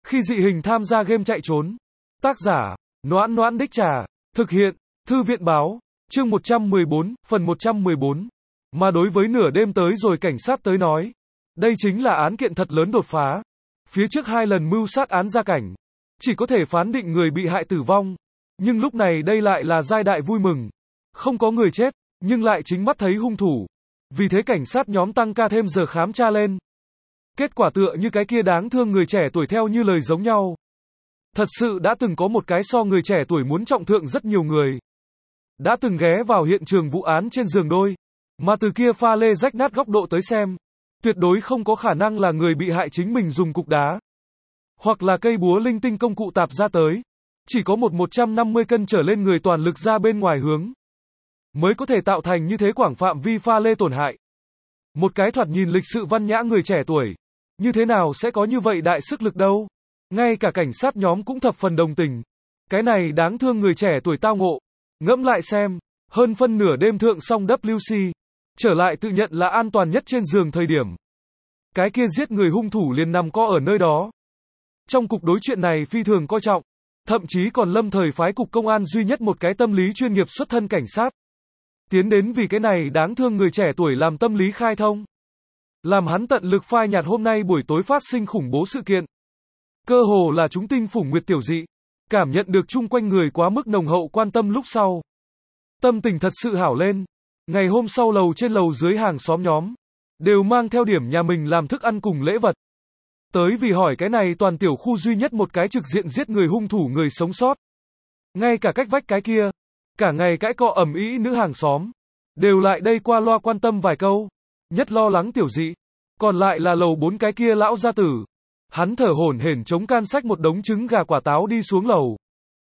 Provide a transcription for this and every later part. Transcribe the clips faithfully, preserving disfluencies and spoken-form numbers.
Khi dị hình tham gia game chạy trốn. Tác giả, Noãn Noãn Đích Trà. Thực hiện, Thư viện Báo. Chương một trăm mười bốn, phần một trăm mười bốn. Mà đối với nửa đêm tới rồi cảnh sát tới nói. Đây chính là án kiện thật lớn đột phá. Phía trước hai lần mưu sát án ra cảnh. Chỉ có thể phán định người bị hại tử vong. Nhưng lúc này đây lại là giai đại vui mừng. Không có người chết, nhưng lại chính mắt thấy hung thủ. Vì thế cảnh sát nhóm tăng ca thêm giờ khám tra lên. Kết quả tựa như cái kia đáng thương người trẻ tuổi theo như lời giống nhau. Thật sự đã từng có một cái so người trẻ tuổi muốn trọng thượng rất nhiều người. Đã từng ghé vào hiện trường vụ án trên giường đôi. Mà từ kia pha lê rách nát góc độ tới xem. Tuyệt đối không có khả năng là người bị hại chính mình dùng cục đá. Hoặc là cây búa linh tinh công cụ tạp ra tới. Chỉ có một một trăm năm mươi cân trở lên người toàn lực ra bên ngoài hướng. Mới có thể tạo thành như thế quảng phạm vi pha lê tổn hại. Một cái thoạt nhìn lịch sự văn nhã người trẻ tuổi. Như thế nào sẽ có như vậy đại sức lực đâu. Ngay cả cảnh sát nhóm cũng thập phần đồng tình. Cái này đáng thương người trẻ tuổi tao ngộ. Ngẫm lại xem. Hơn phân nửa đêm thượng xong W C. Trở lại tự nhận là an toàn nhất trên giường thời điểm. Cái kia giết người hung thủ liền nằm co ở nơi đó. Trong cục đối chuyện này phi thường coi trọng. Thậm chí còn lâm thời phái cục công an duy nhất một cái tâm lý chuyên nghiệp xuất thân cảnh sát. Tiến đến vì cái này đáng thương người trẻ tuổi làm tâm lý khai thông. Làm hắn tận lực phai nhạt hôm nay buổi tối phát sinh khủng bố sự kiện. Cơ hồ là chúng tinh phủng nguyệt tiểu dị. Cảm nhận được chung quanh người quá mức nồng hậu quan tâm lúc sau. Tâm tình thật sự hảo lên. Ngày hôm sau lầu trên lầu dưới hàng xóm nhóm. Đều mang theo điểm nhà mình làm thức ăn cùng lễ vật. Tới vì hỏi cái này toàn tiểu khu duy nhất một cái trực diện giết người hung thủ người sống sót. Ngay cả cách vách cái kia. Cả ngày cãi cọ ầm ĩ nữ hàng xóm. Đều lại đây qua loa quan tâm vài câu. Nhất lo lắng tiểu dị. Còn lại là lầu bốn cái kia lão gia tử. Hắn thở hổn hển chống can xách một đống trứng gà quả táo đi xuống lầu.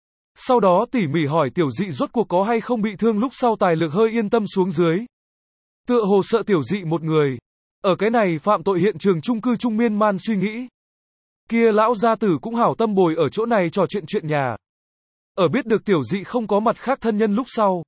Sau đó tỉ mỉ hỏi tiểu dị rốt cuộc có hay không bị thương lúc sau tài lực hơi yên tâm xuống dưới. Tựa hồ sợ tiểu dị một người. Ở cái này phạm tội hiện trường chung cư trung miên man suy nghĩ. Kia lão gia tử cũng hảo tâm bồi ở chỗ này trò chuyện chuyện nhà. Ở biết được tiểu dị không có mặt khác thân nhân lúc sau.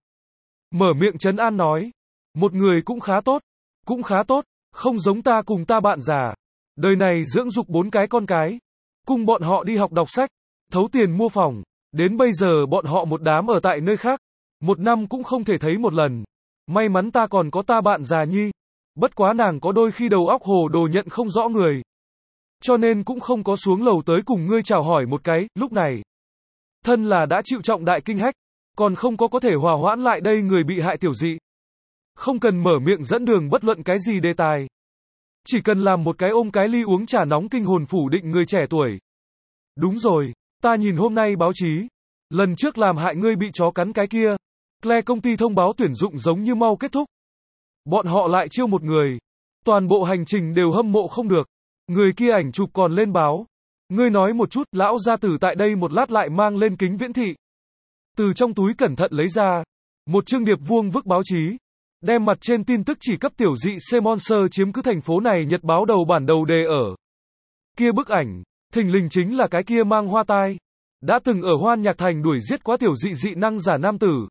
Mở miệng trấn an nói. Một người cũng khá tốt. Cũng khá tốt. Không giống ta cùng ta bạn già. Đời này dưỡng dục bốn cái con cái. Cùng bọn họ đi học đọc sách. Thấu tiền mua phòng. Đến bây giờ bọn họ một đám ở tại nơi khác. Một năm cũng không thể thấy một lần. May mắn ta còn có ta bạn già nhi. Bất quá nàng có đôi khi đầu óc hồ đồ nhận không rõ người. Cho nên cũng không có xuống lầu tới cùng ngươi chào hỏi một cái, lúc này. Thân là đã chịu trọng đại kinh hách. Còn không có có thể hòa hoãn lại đây người bị hại tiểu dị. Không cần mở miệng dẫn đường bất luận cái gì đề tài. Chỉ cần làm một cái ôm cái ly uống trà nóng kinh hồn phủ định người trẻ tuổi. Đúng rồi, ta nhìn hôm nay báo chí. Lần trước làm hại ngươi bị chó cắn cái kia. Claire công ty thông báo tuyển dụng giống như mau kết thúc. Bọn họ lại chiêu một người. Toàn bộ hành trình đều hâm mộ không được. Người kia ảnh chụp còn lên báo. Ngươi nói một chút, lão gia tử tại đây một lát lại mang lên kính viễn thị. Từ trong túi cẩn thận lấy ra. Một chương điệp vuông vức báo chí. Đem mặt trên tin tức chỉ cấp tiểu dị C-Monster chiếm cứ thành phố này nhật báo đầu bản đầu đề ở. Kia bức ảnh, thình lình chính là cái kia mang hoa tai. Đã từng ở Hoan Nhạc Thành đuổi giết quá tiểu dị dị năng giả nam tử.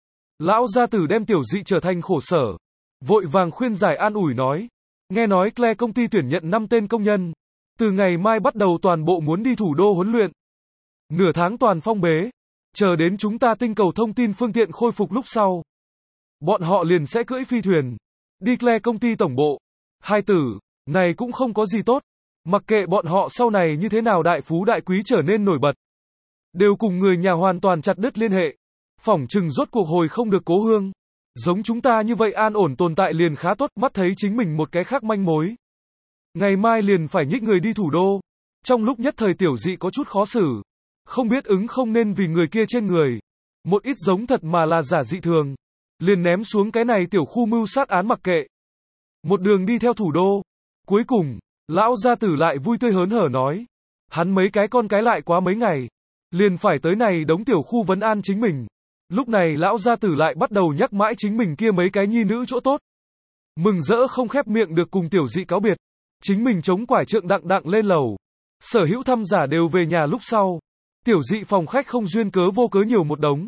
Lão gia tử đem tiểu dị trở thành khổ sở. Vội vàng khuyên giải an ủi nói. Nghe nói Claire công ty tuyển nhận năm tên công nhân. Từ ngày mai bắt đầu toàn bộ muốn đi thủ đô huấn luyện. Nửa tháng toàn phong bế. Chờ đến chúng ta tinh cầu thông tin phương tiện khôi phục lúc sau. Bọn họ liền sẽ cưỡi phi thuyền. Đi Claire công ty tổng bộ. Hai tử, này cũng không có gì tốt. Mặc kệ bọn họ sau này như thế nào đại phú đại quý trở nên nổi bật. Đều cùng người nhà hoàn toàn chặt đứt liên hệ. Phỏng chừng rốt cuộc hồi không được cố hương. Giống chúng ta như vậy an ổn tồn tại liền khá tốt, mắt thấy chính mình một cái khác manh mối. Ngày mai liền phải nhích người đi thủ đô. Trong lúc nhất thời tiểu dị có chút khó xử. Không biết ứng không nên vì người kia trên người. Một ít giống thật mà là giả dị thường. Liền ném xuống cái này tiểu khu mưu sát án mặc kệ. Một đường đi theo thủ đô. Cuối cùng, lão gia tử lại vui tươi hớn hở nói. Hắn mấy cái con cái lại quá mấy ngày. Liền phải tới này đống tiểu khu vấn an chính mình. Lúc này lão gia tử lại bắt đầu nhắc mãi chính mình kia mấy cái nhi nữ chỗ tốt. Mừng rỡ không khép miệng được cùng tiểu dị cáo biệt. Chính mình chống quải trượng đặng đặng lên lầu. Sở hữu thăm giả đều về nhà lúc sau. Tiểu dị phòng khách không duyên cớ vô cớ nhiều một đống.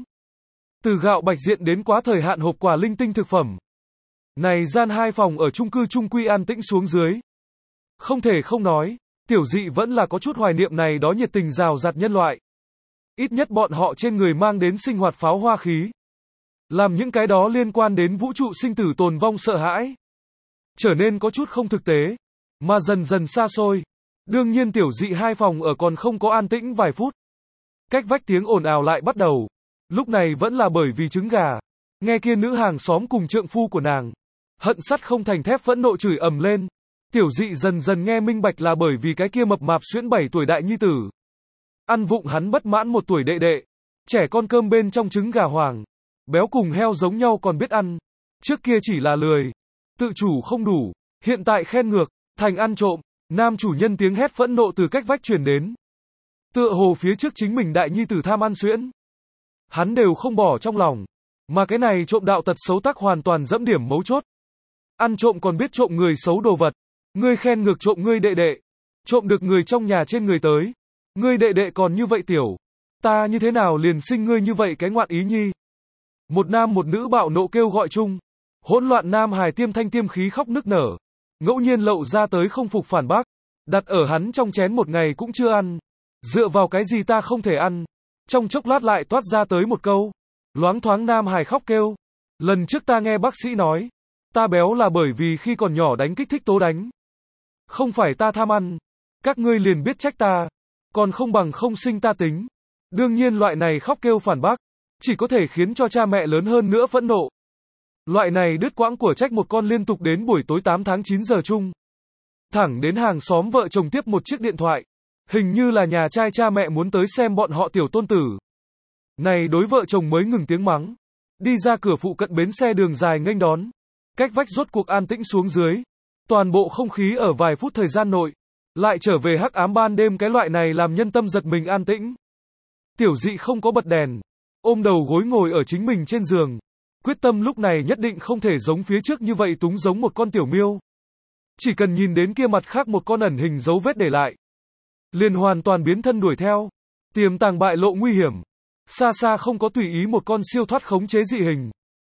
Từ gạo bạch diện đến quá thời hạn hộp quà linh tinh thực phẩm. Này gian hai phòng ở chung cư chung quy an tĩnh xuống dưới. Không thể không nói, Tiểu dị vẫn là có chút hoài niệm này đó nhiệt tình rào rạt nhân loại. Ít nhất bọn họ trên người mang đến sinh hoạt pháo hoa khí. Làm những cái đó liên quan đến vũ trụ sinh tử tồn vong sợ hãi. Trở nên có chút không thực tế. Mà dần dần xa xôi. Đương nhiên tiểu dị hai phòng ở còn không có an tĩnh vài phút. Cách vách tiếng ồn ào lại bắt đầu. Lúc này vẫn là bởi vì trứng gà. Nghe kia nữ hàng xóm cùng trượng phu của nàng. Hận sắt không thành thép phẫn nộ chửi ầm lên. Tiểu dị dần dần nghe minh bạch là bởi vì cái kia mập mạp xuyễn bảy tuổi đại nhi tử. Ăn vụng hắn bất mãn một tuổi đệ đệ. Trẻ con cơm bên trong trứng gà hoàng. Béo cùng heo giống nhau còn biết ăn. Trước kia chỉ là lười. Tự chủ không đủ. Hiện tại khen ngược. Thành ăn trộm. Nam chủ nhân tiếng hét phẫn nộ từ cách vách truyền đến. Tựa hồ phía trước chính mình đại nhi tử tham ăn xuyễn. Hắn đều không bỏ trong lòng. Mà cái này trộm đạo tật xấu tắc hoàn toàn dẫm điểm mấu chốt. Ăn trộm còn biết trộm người xấu đồ vật. Ngươi khen ngược trộm ngươi đệ đệ. Trộm được người trong nhà trên người tới. Ngươi đệ đệ còn như vậy tiểu. Ta như thế nào liền sinh ngươi như vậy cái ngoạn ý nhi. Một nam một nữ bạo nộ kêu gọi chung. Hỗn loạn nam hài tiêm thanh tiêm khí khóc nức nở. Ngẫu nhiên lậu ra tới không phục phản bác. Đặt ở hắn trong chén một ngày cũng chưa ăn. Dựa vào cái gì ta không thể ăn. Trong chốc lát lại toát ra tới một câu. Loáng thoáng nam hài khóc kêu. Lần trước ta nghe bác sĩ nói. Ta béo là bởi vì khi còn nhỏ đánh kích thích tố đánh. Không phải ta tham ăn. Các ngươi liền biết trách ta. Còn không bằng không sinh ta tính. Đương nhiên loại này khóc kêu phản bác. Chỉ có thể khiến cho cha mẹ lớn hơn nữa phẫn nộ. Loại này đứt quãng của trách một con liên tục đến buổi tối tám tháng chín giờ chung. Thẳng đến hàng xóm vợ chồng tiếp một chiếc điện thoại. Hình như là nhà trai cha mẹ muốn tới xem bọn họ tiểu tôn tử. Này đối vợ chồng mới ngừng tiếng mắng. Đi ra cửa phụ cận bến xe đường dài nghênh đón. Cách vách rốt cuộc an tĩnh xuống dưới. Toàn bộ không khí ở vài phút thời gian nội. Lại trở về hắc ám ban đêm cái loại này làm nhân tâm giật mình an tĩnh. Tiểu dị không có bật đèn. Ôm đầu gối ngồi ở chính mình trên giường. Quyết tâm lúc này nhất định không thể giống phía trước như vậy túng giống một con tiểu miêu. Chỉ cần nhìn đến kia mặt khác một con ẩn hình dấu vết để lại. Liền hoàn toàn biến thân đuổi theo. Tiềm tàng bại lộ nguy hiểm. Xa xa không có tùy ý một con siêu thoát khống chế dị hình.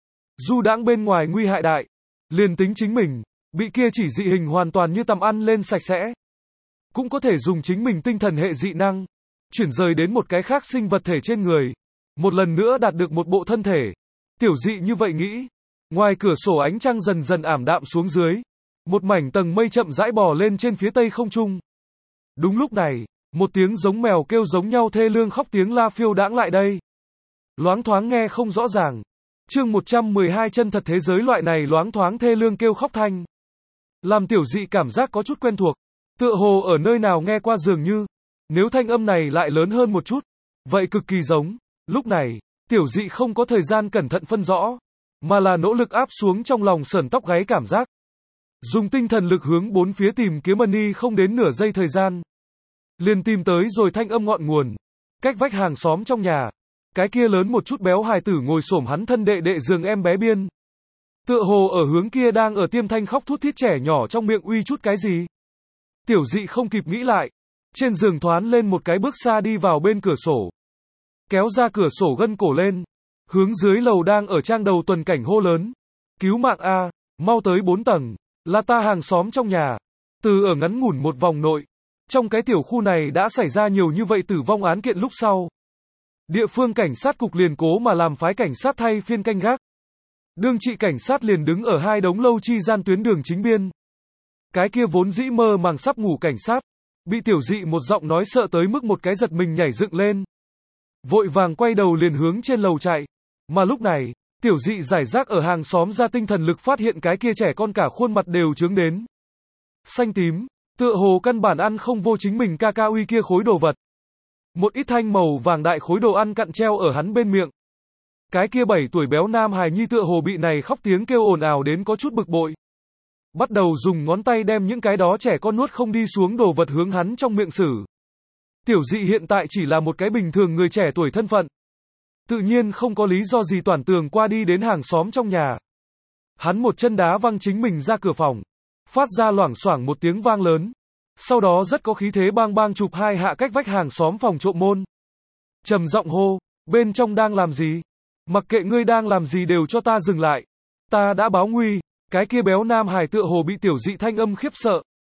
Du đãng bên ngoài nguy hại đại. Liền tính chính mình. Bị kia chỉ dị hình hoàn toàn như tầm ăn lên sạch sẽ. Cũng có thể dùng chính mình tinh thần hệ dị năng. Chuyển rời đến một cái khác sinh vật thể trên người. Một lần nữa đạt được một bộ thân thể. Tiểu dị như vậy nghĩ. Ngoài cửa sổ ánh trăng dần dần ảm đạm xuống dưới. Một mảnh tầng mây chậm rãi bò lên trên phía tây không trung. Đúng lúc này, một tiếng giống mèo kêu giống nhau thê lương khóc tiếng la phiêu đãng lại đây. Loáng thoáng nghe không rõ ràng. Chương một trăm mười hai chân thật thế giới loại này loáng thoáng thê lương kêu khóc thanh. Làm tiểu dị cảm giác có chút quen thuộc. Tựa hồ ở nơi nào nghe qua dường như. Nếu thanh âm này lại lớn hơn một chút. Vậy cực kỳ giống. Lúc này, tiểu dị không có thời gian cẩn thận phân rõ. Mà là nỗ lực áp xuống trong lòng sởn tóc gáy cảm giác. Dùng tinh thần lực hướng bốn phía tìm kiếm Ân không đến nửa giây thời gian. Liền tìm tới rồi thanh âm ngọn nguồn. Cách vách hàng xóm trong nhà. Cái kia lớn một chút béo hài tử ngồi xổm hắn thân đệ đệ giường em bé biên. Tựa hồ ở hướng kia đang ở tiêm thanh khóc thút thít trẻ nhỏ trong miệng uy chút cái gì. Tiểu dị không kịp nghĩ lại. Trên giường thoán lên một cái bước xa đi vào bên cửa sổ. Kéo ra cửa sổ gân cổ lên. Hướng dưới lầu đang ở trang đầu tuần cảnh hô lớn. Cứu mạng A, mau tới bốn tầng. Là ta hàng xóm trong nhà. Từ ở ngắn ngủn một vòng nội. Trong cái tiểu khu này đã xảy ra nhiều như vậy tử vong án kiện lúc sau. Địa phương cảnh sát cục liền cố mà làm phái cảnh sát thay phiên canh gác. Đương trị cảnh sát liền đứng ở hai đống lâu chi gian tuyến đường chính biên. Cái kia vốn dĩ mơ màng sắp ngủ cảnh sát. Bị tiểu dị một giọng nói sợ tới mức một cái giật mình nhảy dựng lên. Vội vàng quay đầu liền hướng trên lầu chạy. Mà lúc này, tiểu dị giải rác ở hàng xóm ra tinh thần lực phát hiện cái kia trẻ con cả khuôn mặt đều trướng đến. Xanh tím, tựa hồ căn bản ăn không vô chính mình ca ca uy kia khối đồ vật. Một ít thanh màu vàng đại khối đồ ăn cặn treo ở hắn bên miệng. Cái kia bảy tuổi béo nam hài nhi tựa hồ bị này khóc tiếng kêu ồn ào đến có chút bực bội. Bắt đầu dùng ngón tay đem những cái đó trẻ con nuốt không đi xuống đồ vật hướng hắn trong miệng xử. Tiểu dị hiện tại chỉ là một cái bình thường người trẻ tuổi thân phận. Tự nhiên không có lý do gì toàn tường qua đi đến hàng xóm trong nhà. Hắn một chân đá văng chính mình ra cửa phòng. Phát ra loảng xoảng một tiếng vang lớn. Sau đó rất có khí thế bang bang chụp hai hạ cách vách hàng xóm phòng trộm môn. Trầm giọng hô, bên trong đang làm gì? Mặc kệ ngươi đang làm gì đều cho ta dừng lại. Ta đã báo nguy. Cái kia béo nam hài tựa hồ bị tiểu dị thanh âm khiếp sợ.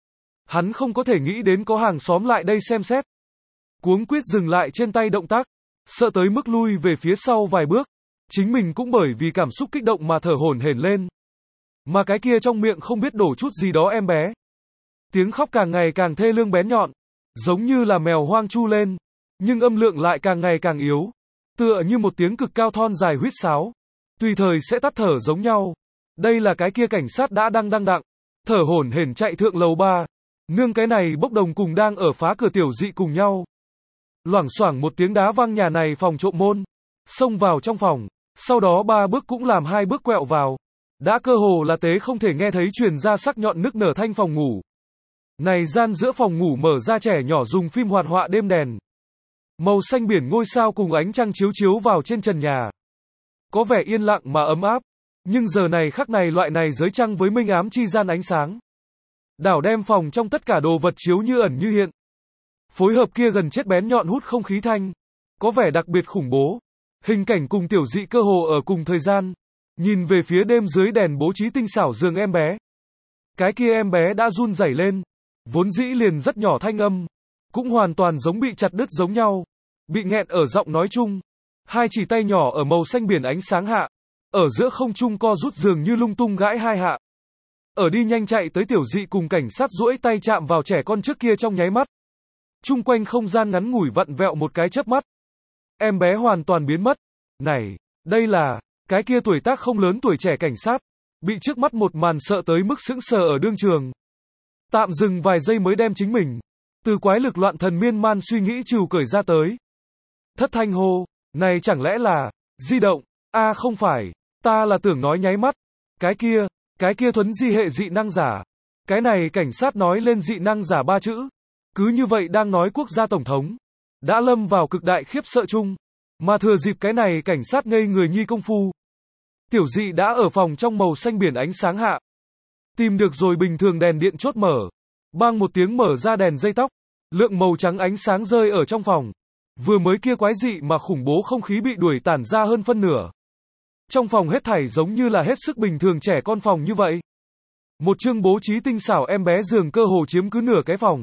Hắn không có thể nghĩ đến có hàng xóm lại đây xem xét. Cuống quýt dừng lại trên tay động tác, sợ tới mức lui về phía sau vài bước. Chính mình cũng bởi vì cảm xúc kích động mà thở hổn hển lên. Mà cái kia trong miệng không biết đổ chút gì đó em bé. Tiếng khóc càng ngày càng thê lương bén nhọn, giống như là mèo hoang chu lên, nhưng âm lượng lại càng ngày càng yếu, tựa như một tiếng cực cao thon dài huýt sáo, tùy thời sẽ tắt thở giống nhau. Đây là cái kia cảnh sát đã đang đăng đặng, thở hổn hển chạy thượng lầu ba, nương cái này bốc đồng cùng đang ở phá cửa tiểu dị cùng nhau. Loảng xoảng một tiếng đá văng nhà này phòng trộm môn, xông vào trong phòng, sau đó ba bước cũng làm hai bước quẹo vào, đã cơ hồ là tế không thể nghe thấy truyền ra sắc nhọn nức nở thanh phòng ngủ. Này gian giữa phòng ngủ mở ra trẻ nhỏ dùng phim hoạt họa đêm đèn. Màu xanh biển ngôi sao cùng ánh trăng chiếu chiếu vào trên trần nhà. Có vẻ yên lặng mà ấm áp, nhưng giờ này khắc này loại này giới trăng với minh ám chi gian ánh sáng. Đảo đem phòng trong tất cả đồ vật chiếu như ẩn như hiện. Phối hợp kia gần chết bén nhọn hút không khí thanh, có vẻ đặc biệt khủng bố. Hình cảnh cùng tiểu dị cơ hồ ở cùng thời gian, nhìn về phía đêm dưới đèn bố trí tinh xảo giường em bé. Cái kia em bé đã run rẩy lên, vốn dĩ liền rất nhỏ thanh âm, cũng hoàn toàn giống bị chặt đứt giống nhau, bị nghẹn ở giọng nói chung. Hai chỉ tay nhỏ ở màu xanh biển ánh sáng hạ, ở giữa không trung co rút dường như lung tung gãi hai hạ. Ở đi nhanh chạy tới tiểu dị cùng cảnh sát duỗi tay chạm vào trẻ con trước kia trong nháy mắt. Chung quanh không gian ngắn ngủi vặn vẹo một cái chớp mắt. Em bé hoàn toàn biến mất. Này, đây là, cái kia tuổi tác không lớn tuổi trẻ cảnh sát, bị trước mắt một màn sợ tới mức sững sờ ở đương trường. Tạm dừng vài giây mới đem chính mình, từ quái lực loạn thần miên man suy nghĩ trừu cởi ra tới. Thất thanh hô, này chẳng lẽ là, di động, a à, không phải, ta là tưởng nói nháy mắt, cái kia, cái kia thuấn di hệ dị năng giả. Cái này cảnh sát nói lên dị năng giả ba chữ, cứ như vậy đang nói quốc gia tổng thống, đã lâm vào cực đại khiếp sợ chung, mà thừa dịp cái này cảnh sát ngây người nhi công phu. Tiểu dị đã ở phòng trong màu xanh biển ánh sáng hạ. Tìm được rồi bình thường đèn điện chốt mở. Bang một tiếng mở ra đèn dây tóc. Lượng màu trắng ánh sáng rơi ở trong phòng. Vừa mới kia quái dị mà khủng bố không khí bị đuổi tản ra hơn phân nửa. Trong phòng hết thảy giống như là hết sức bình thường trẻ con phòng như vậy. Một chương bố trí tinh xảo em bé giường cơ hồ chiếm cứ nửa cái phòng.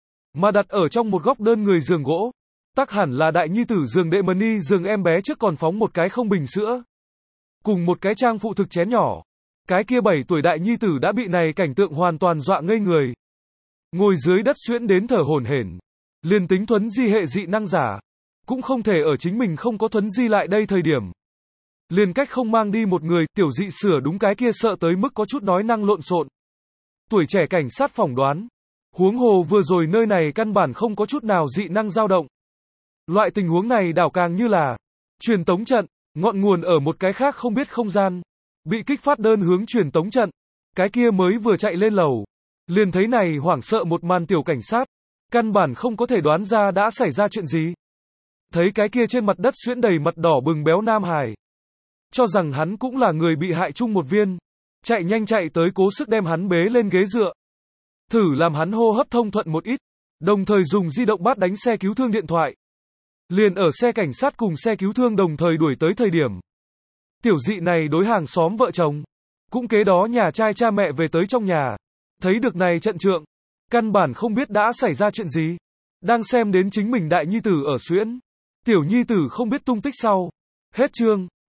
Mà đặt ở trong một góc đơn người giường gỗ. Tắc hẳn là đại nhi tử giường đệ mần ni giường em bé trước còn phóng một cái không bình sữa. Cùng một cái trang phụ thực chén nhỏ. Cái kia bảy tuổi đại nhi tử đã bị này cảnh tượng hoàn toàn dọa ngây người. Ngồi dưới đất xuyễn đến thở hổn hển. Liền tính thuấn di hệ dị năng giả. Cũng không thể ở chính mình không có thuấn di lại đây thời điểm. Liền cách không mang đi một người, tiểu dị sửa đúng cái kia sợ tới mức có chút nói năng lộn xộn. Tuổi trẻ cảnh sát phỏng đoán. Huống hồ vừa rồi nơi này căn bản không có chút nào dị năng dao động. Loại tình huống này đảo càng như là truyền tống trận, ngọn nguồn ở một cái khác không biết không gian. Bị kích phát đơn hướng truyền tống trận. Cái kia mới vừa chạy lên lầu. Liền thấy này hoảng sợ một màn tiểu cảnh sát. Căn bản không có thể đoán ra đã xảy ra chuyện gì. Thấy cái kia trên mặt đất xuyễn đầy mặt đỏ bừng béo nam hài. Cho rằng hắn cũng là người bị hại chung một viên. Chạy nhanh chạy tới cố sức đem hắn bế lên ghế dựa. Thử làm hắn hô hấp thông thuận một ít. Đồng thời dùng di động bắt đánh xe cứu thương điện thoại. Liền ở xe cảnh sát cùng xe cứu thương đồng thời đuổi tới thời điểm. Tiểu dị này đối hàng xóm vợ chồng. Cũng kế đó nhà trai cha mẹ về tới trong nhà. Thấy được này trận trượng. Căn bản không biết đã xảy ra chuyện gì. Đang xem đến chính mình đại nhi tử ở xuyễn. Tiểu nhi tử không biết tung tích sau. Hết chương.